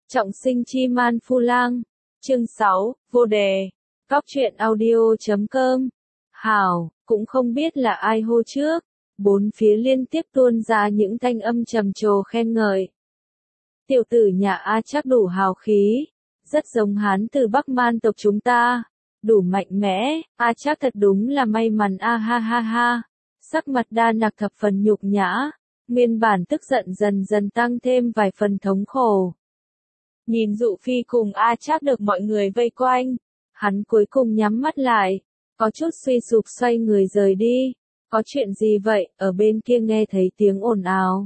Trọng sinh chi man phu lang. Chương 6, vô đề. Góc truyện audio.com. Hảo, cũng không biết là ai hô trước. Bốn phía liên tiếp tuôn ra những thanh âm trầm trồ khen ngợi. Tiểu tử nhà A chắc đủ hào khí. Rất giống Hán từ Bắc Man tộc chúng ta. Đủ mạnh mẽ, A chắc thật đúng là may mắn a ha ha ha. Sắc mặt Đa Nặc thập phần nhục nhã. Nguyên bản tức giận dần dần tăng thêm vài phần thống khổ. Nhìn Dụ Phi cùng A Trác được mọi người vây quanh, hắn cuối cùng nhắm mắt lại, có chút suy sụp xoay người rời đi. Có chuyện gì vậy? Ở bên kia nghe thấy tiếng ồn ào.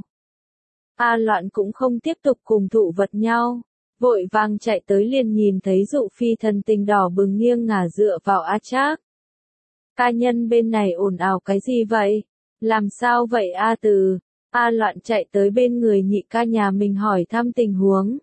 A Loạn cũng không tiếp tục cùng thụ vật nhau, vội vàng chạy tới liền nhìn thấy Dụ Phi thần tình đỏ bừng nghiêng ngả dựa vào A Trác. Ca nhân bên này ồn ào cái gì vậy? Làm sao vậy A Từ? A Loạn chạy tới bên người nhị ca nhà mình hỏi thăm tình huống.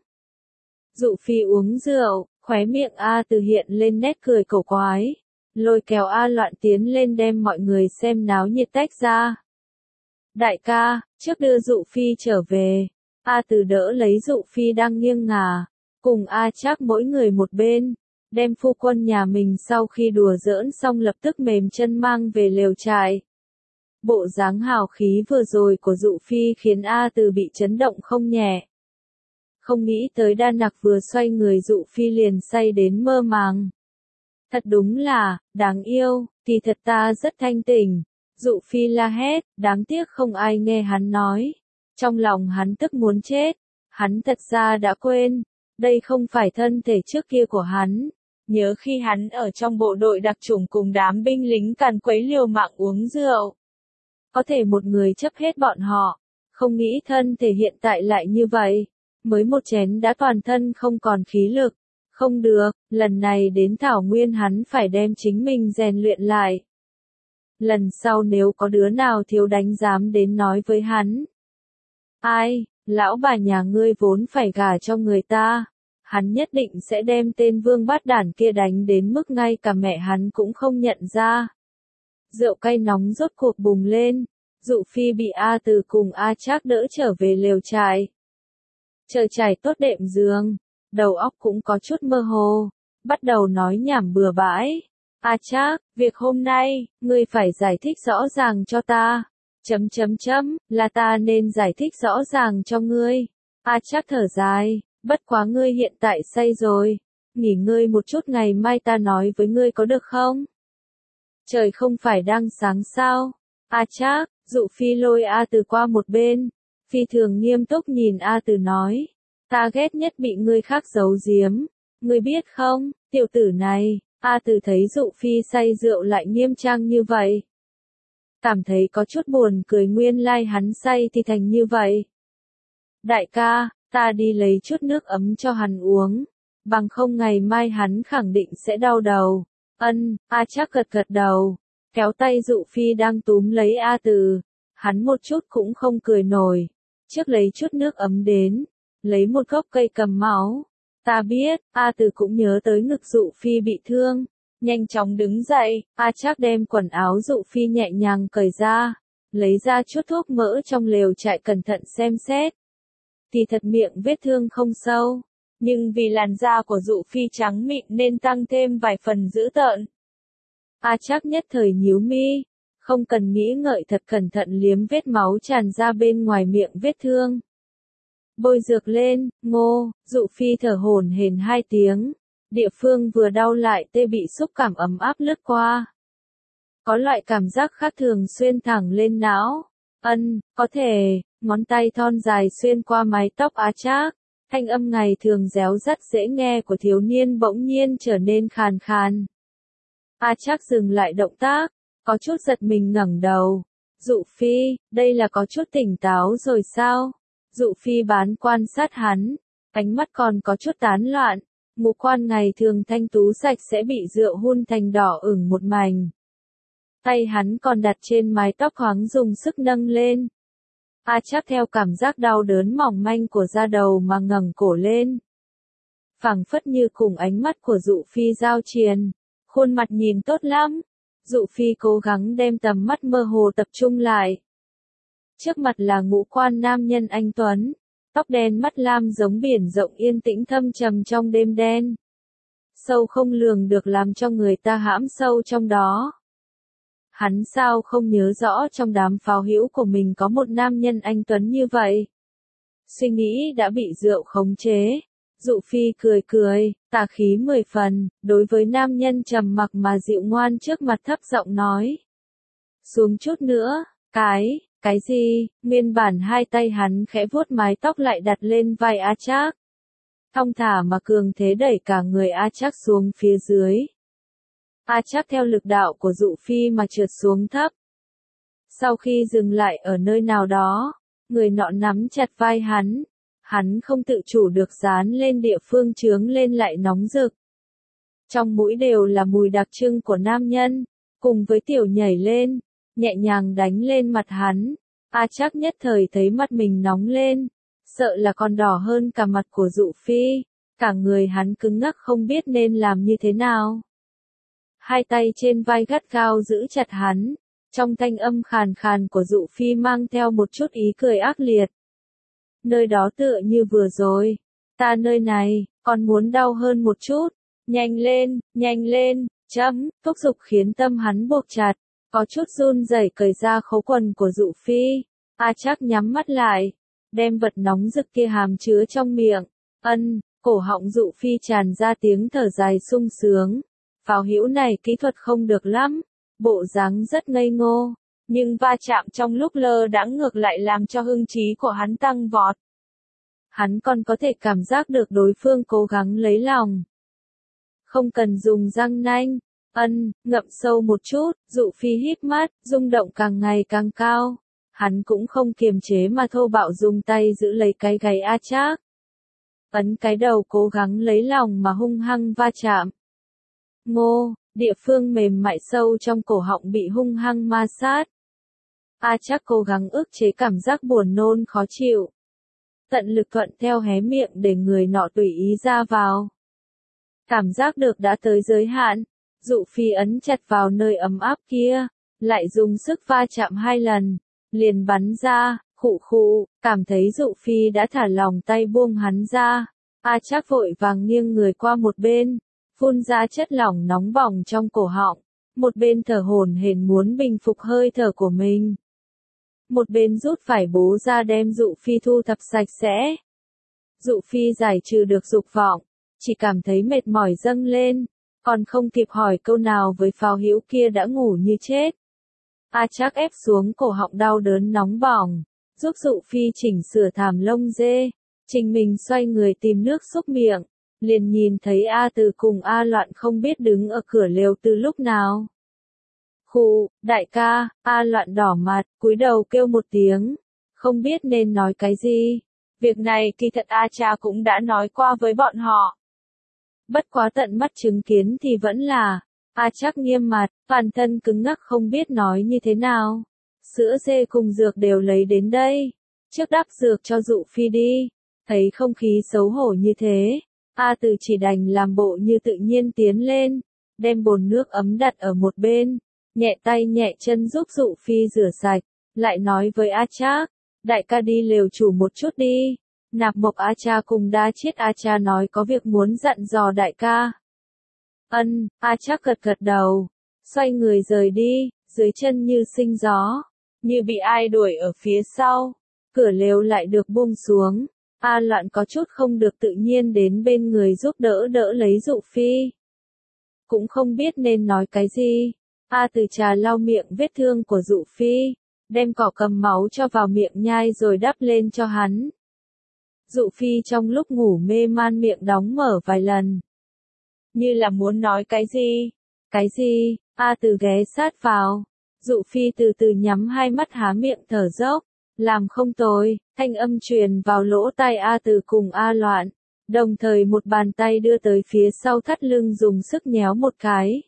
Dụ Phi uống rượu, khóe miệng A Từ hiện lên nét cười cổ quái, lôi kéo A Loạn tiến lên đem mọi người xem náo nhiệt tách ra. Đại ca, trước đưa Dụ Phi trở về. A Từ đỡ lấy Dụ Phi đang nghiêng ngả, cùng A Trác mỗi người một bên, đem phu quân nhà mình sau khi đùa giỡn xong lập tức mềm chân mang về lều trại. Bộ dáng hào khí vừa rồi của Dụ Phi khiến A Từ bị chấn động không nhẹ. Không nghĩ tới Đa Nặc vừa xoay người Dụ Phi liền say đến mơ màng. Thật đúng là, đáng yêu, thì thật ta rất thanh tỉnh. Dụ Phi la hét, đáng tiếc không ai nghe hắn nói. Trong lòng hắn tức muốn chết. Hắn thật ra đã quên, đây không phải thân thể trước kia của hắn. Nhớ khi hắn ở trong bộ đội đặc chủng cùng đám binh lính càn quấy liều mạng uống rượu. Có thể một người chấp hết bọn họ. Không nghĩ thân thể hiện tại lại như vậy. Mới một chén đã toàn thân không còn khí lực. Không được, lần này đến Thảo Nguyên hắn phải đem chính mình rèn luyện lại. Lần sau nếu có đứa nào thiếu đánh dám đến nói với hắn. Ai, lão bà nhà ngươi vốn phải gả cho người ta. Hắn nhất định sẽ đem tên vương bát đản kia đánh đến mức ngay cả mẹ hắn cũng không nhận ra. Rượu cay nóng rốt cuộc bùng lên. Dụ Phi bị A Từ cùng A Trác đỡ trở về lều trại. Trời trải tốt đệm giường, đầu óc cũng có chút mơ hồ, bắt đầu nói nhảm bừa bãi. A Trác, việc hôm nay, ngươi phải giải thích rõ ràng cho ta. Là ta nên giải thích rõ ràng cho ngươi. A Trác thở dài, bất quá ngươi hiện tại say rồi, nghỉ ngơi một chút ngày mai ta nói với ngươi có được không? Trời không phải đang sáng sao? A Trác, Dụ Phi lôi A Từ qua một bên. Phi thường nghiêm túc nhìn A Từ nói, ta ghét nhất bị người khác giấu giếm, ngươi biết không, tiểu tử này. A Từ thấy Dụ Phi say rượu lại nghiêm trang như vậy. Cảm thấy có chút buồn cười, nguyên lai hắn say thì thành như vậy. Đại ca, ta đi lấy chút nước ấm cho hắn uống, bằng không ngày mai hắn khẳng định sẽ đau đầu. A Trác gật gật đầu, kéo tay Dụ Phi đang túm lấy A Từ. Hắn một chút cũng không cười nổi. Trước lấy chút nước ấm đến, lấy một gốc cây cầm máu. Ta biết, A Từ cũng nhớ tới ngực Dụ Phi bị thương. Nhanh chóng đứng dậy, A Trác đem quần áo Dụ Phi nhẹ nhàng cởi ra. Lấy ra chút thuốc mỡ trong lều trại cẩn thận xem xét. Thì thật miệng vết thương không sâu. Nhưng vì làn da của Dụ Phi trắng mịn nên tăng thêm vài phần dữ tợn. A Trác nhất thời nhíu mi. Không cần nghĩ ngợi thật cẩn thận liếm vết máu tràn ra bên ngoài miệng vết thương. Bôi dược lên, ngô, Dụ Phi thở hổn hển 2 tiếng. Địa phương vừa đau lại tê bị xúc cảm ấm áp lướt qua. Có loại cảm giác khác thường xuyên thẳng lên não. Có thể, ngón tay thon dài xuyên qua mái tóc A Trác. Thanh âm ngày thường réo rắt dễ nghe của thiếu niên bỗng nhiên trở nên khàn khàn. A Trác dừng lại động tác. Có chút giật mình ngẩng đầu. Dụ Phi, đây là có chút tỉnh táo rồi sao? Dụ Phi bán quan sát hắn, ánh mắt còn có chút tán loạn. Ngũ quan ngày thường thanh tú sạch sẽ bị rượu hun thành đỏ ửng một mảnh. Tay hắn còn đặt trên mái tóc thoáng dùng sức nâng lên. A Trác theo cảm giác đau đớn mỏng manh của da đầu mà ngẩng cổ lên. Phảng phất như cùng ánh mắt của Dụ Phi giao triền, khuôn mặt nhìn tốt lắm. Dụ Phi cố gắng đem tầm mắt mơ hồ tập trung lại. Trước mặt là ngũ quan nam nhân anh tuấn, tóc đen mắt lam giống biển rộng yên tĩnh thâm trầm trong đêm đen. Sâu không lường được làm cho người ta hãm sâu trong đó. Hắn sao không nhớ rõ trong đám pháo hữu của mình có một nam nhân anh tuấn như vậy. Suy nghĩ đã bị rượu khống chế. Dụ Phi cười cười, tà khí 10 phần, đối với nam nhân trầm mặc mà dịu ngoan trước mặt thấp giọng nói. Xuống chút nữa, cái gì, nguyên bản hai tay hắn khẽ vuốt mái tóc lại đặt lên vai A Trác. Thong thả mà cường thế đẩy cả người A Trác xuống phía dưới. A Trác theo lực đạo của Dụ Phi mà trượt xuống thấp. Sau khi dừng lại ở nơi nào đó, người nọ nắm chặt vai hắn không tự chủ được dán lên địa phương chướng lên lại nóng rực. Trong mũi đều là mùi đặc trưng của nam nhân, cùng với tiểu nhảy lên, nhẹ nhàng đánh lên mặt hắn. A Trác nhất thời thấy mắt mình nóng lên, sợ là còn đỏ hơn cả mặt của Dụ Phi, cả người hắn cứng ngắc không biết nên làm như thế nào. Hai tay trên vai gắt gao giữ chặt hắn, trong thanh âm khàn khàn của Dụ Phi mang theo một chút ý cười ác liệt. Nơi đó tựa như vừa rồi, ta nơi này, còn muốn đau hơn một chút, nhanh lên, thúc giục khiến tâm hắn buộc chặt, có chút run rẩy cởi ra khố quần của Dụ Phi. A Trác nhắm mắt lại, đem vật nóng rực kia hàm chứa trong miệng, cổ họng Dụ Phi tràn ra tiếng thở dài sung sướng. Pháo hữu này kỹ thuật không được lắm, bộ dáng rất ngây ngô, nhưng va chạm trong lúc lơ đãng ngược lại làm cho hưng trí của hắn tăng vọt. Hắn còn có thể cảm giác được đối phương cố gắng lấy lòng. Không cần dùng răng nanh, ngậm sâu một chút, Dụ Phi híp mắt, rung động càng ngày càng cao. Hắn cũng không kiềm chế mà thô bạo dùng tay giữ lấy cái gáy A Trác. Ấn cái đầu cố gắng lấy lòng mà hung hăng va chạm. Ngô, địa phương mềm mại sâu trong cổ họng bị hung hăng ma sát. A Trác cố gắng ức chế cảm giác buồn nôn khó chịu. Tận lực thuận theo hé miệng để người nọ tùy ý ra vào. Cảm giác được đã tới giới hạn, Dụ Phi ấn chặt vào nơi ấm áp kia, lại dùng sức va chạm 2 lần, liền bắn ra, khụ, cảm thấy Dụ Phi đã thả lòng tay buông hắn ra. A Trác vội vàng nghiêng người qua một bên, phun ra chất lỏng nóng bỏng trong cổ họng, một bên thở hổn hển muốn bình phục hơi thở của mình. Một bên rút vải bố ra đem Dụ Phi thu thập sạch sẽ. Dụ Phi giải trừ được dục vọng, chỉ cảm thấy mệt mỏi dâng lên, còn không kịp hỏi câu nào với pháo hữu kia đã ngủ như chết. A Trác ép xuống cổ họng đau đớn nóng bỏng, giúp Dụ Phi chỉnh sửa thảm lông dê, trình mình xoay người tìm nước xúc miệng, liền nhìn thấy A Từ cùng A Loạn không biết đứng ở cửa lều từ lúc nào. Khụ, đại ca, A Loạn đỏ mặt, cúi đầu kêu một tiếng, không biết nên nói cái gì. Việc này kỳ thật A Cha cũng đã nói qua với bọn họ. Bất quá tận mắt chứng kiến thì vẫn là, A Trác nghiêm mặt, toàn thân cứng ngắc không biết nói như thế nào. Sữa dê cùng dược đều lấy đến đây, trước đắp dược cho Dụ Phi đi. Thấy không khí xấu hổ như thế, A Từ chỉ đành làm bộ như tự nhiên tiến lên, đem bồn nước ấm đặt ở một bên, nhẹ tay nhẹ chân giúp Dụ Phi rửa sạch, lại nói với A Trác, đại ca đi lều chủ một chút đi. Nạp Mộc A Cha cùng Đa Chiết A Cha nói có việc muốn dặn dò đại ca. A Trác gật đầu, xoay người rời đi, dưới chân như sinh gió, như bị ai đuổi ở phía sau, cửa lều lại được buông xuống. A Loạn có chút không được tự nhiên đến bên người giúp đỡ lấy Dụ Phi. Cũng không biết nên nói cái gì. A Từ trà lau miệng vết thương của Dụ Phi, đem cỏ cầm máu cho vào miệng nhai rồi đắp lên cho hắn. Dụ Phi trong lúc ngủ mê man miệng đóng mở vài lần. Như là muốn nói cái gì? Cái gì? A Từ ghé sát vào. Dụ Phi từ từ nhắm hai mắt há miệng thở dốc. Làm không tồi, thanh âm truyền vào lỗ tai A Từ cùng A Loạn. Đồng thời một bàn tay đưa tới phía sau thắt lưng dùng sức nhéo một cái.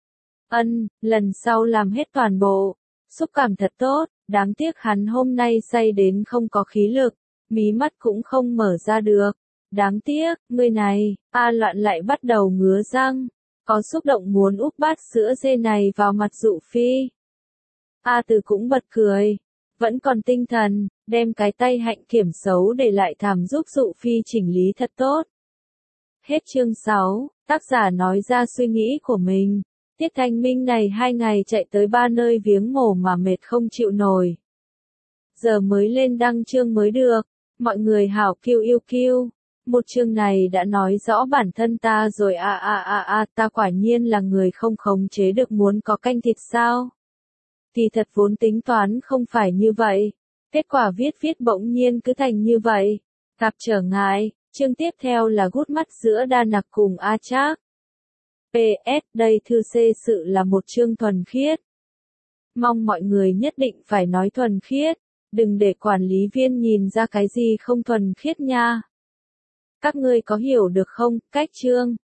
Lần sau làm hết toàn bộ. Xúc cảm thật tốt, đáng tiếc hắn hôm nay say đến không có khí lực. Mí mắt cũng không mở ra được. Đáng tiếc, người này, A Loạn lại bắt đầu ngứa răng. Có xúc động muốn úp bát sữa dê này vào mặt Dụ Phi. A Từ cũng bật cười. vẫn còn tinh thần, đem cái tay hạnh kiểm xấu để lại thảm giúp dụ phi chỉnh lý thật tốt. Hết chương 6, tác giả nói ra suy nghĩ của mình. Tiết Thanh Minh này 2 ngày chạy tới 3 nơi viếng mổ mà mệt không chịu nổi. Giờ mới lên đăng chương mới được, mọi người hảo kiêu yêu kiêu. Một chương này đã nói rõ bản thân ta rồi ta quả nhiên là người không khống chế được muốn có canh thịt sao. Thì thật vốn tính toán không phải như vậy. Kết quả viết bỗng nhiên cứ thành như vậy. Gặp trở ngại, chương tiếp theo là gút mắt giữa Đa Nặc cùng A Trác. PS, đây thư xê sự là một chương thuần khiết. Mong mọi người nhất định phải nói thuần khiết, đừng để quản lý viên nhìn ra cái gì không thuần khiết nha. Các ngươi có hiểu được không, cách chương